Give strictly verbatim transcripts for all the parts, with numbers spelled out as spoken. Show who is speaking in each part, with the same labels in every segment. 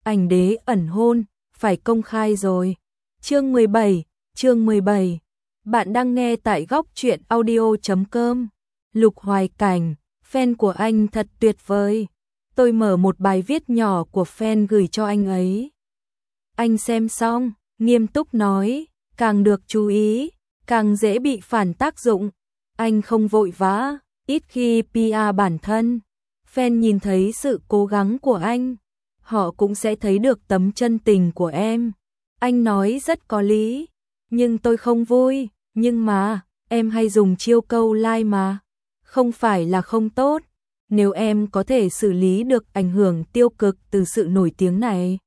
Speaker 1: ảnh đế ẩn hôn, phải công khai rồi. Chương mười bảy, chương mười bảy. Bạn đang nghe tại góc truyện audio chấm com. Lục Hoài Cảnh, fan của anh thật tuyệt vời. Tôi mở một bài viết nhỏ của fan gửi cho anh ấy. Anh xem xong, nghiêm túc nói, càng được chú ý, càng dễ bị phản tác dụng. Anh không vội vã, ít khi pê e bản thân. Fan nhìn thấy sự cố gắng của anh, họ cũng sẽ thấy được tấm chân tình của em. Anh nói rất có lý, nhưng tôi không vui, nhưng mà, em hay dùng chiêu câu like mà. Không phải là không tốt, nếu em có thể xử lý được ảnh hưởng tiêu cực từ sự nổi tiếng này,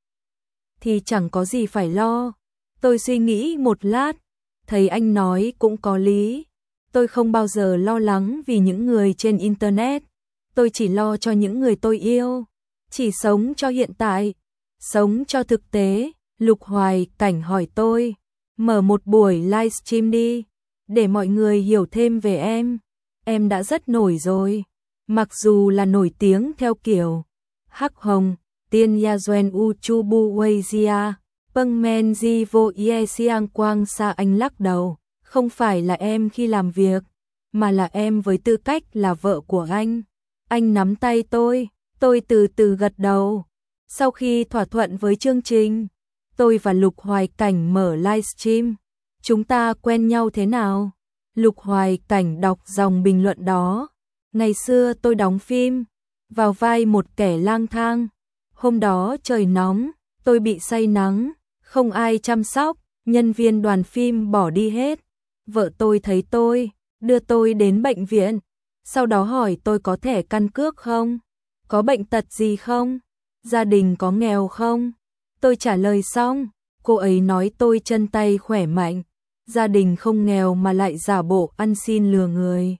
Speaker 1: thì chẳng có gì phải lo. Tôi suy nghĩ một lát, thấy anh nói cũng có lý. Tôi không bao giờ lo lắng vì những người trên Internet, tôi chỉ lo cho những người tôi yêu. Chỉ sống cho hiện tại, sống cho thực tế. Lục Hoài Cảnh hỏi tôi, mở một buổi livestream đi, để mọi người hiểu thêm về em. Em đã rất nổi rồi, mặc dù là nổi tiếng theo kiểu hắc hồng, tiên ya duen u chu bu wei jia, peng men ji vô ye siang quang sa. Anh lắc đầu, không phải là em khi làm việc, mà là em với tư cách là vợ của anh. Anh nắm tay tôi, tôi từ từ gật đầu. Sau khi thỏa thuận với chương trình, tôi và Lục Hoài Cảnh mở livestream. Chúng ta quen nhau thế nào? Lục Hoài Cảnh đọc dòng bình luận đó. Ngày xưa tôi đóng phim, vào vai một kẻ lang thang. Hôm đó trời nóng, tôi bị say nắng, không ai chăm sóc, nhân viên đoàn phim bỏ đi hết. Vợ tôi thấy tôi, đưa tôi đến bệnh viện. Sau đó hỏi tôi có thẻ căn cước không? Có bệnh tật gì không? Gia đình có nghèo không? Tôi trả lời xong, cô ấy nói tôi chân tay khỏe mạnh, gia đình không nghèo mà lại giả bộ ăn xin lừa người.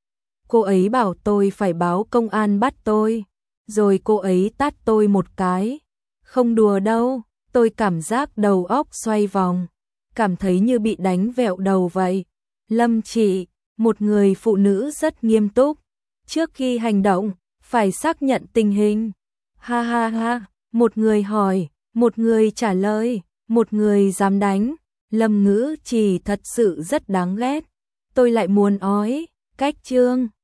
Speaker 1: Cô ấy bảo tôi phải báo công an bắt tôi, rồi cô ấy tát tôi một cái. Không đùa đâu, tôi cảm giác đầu óc xoay vòng, cảm thấy như bị đánh vẹo đầu vậy. Lâm chị, một người phụ nữ rất nghiêm túc, trước khi hành động, phải xác nhận tình hình. Ha ha ha, một người hỏi, một người trả lời, một người dám đánh. Lâm Ngữ Trì thật sự rất đáng ghét. Tôi lại muốn ói, cách chương.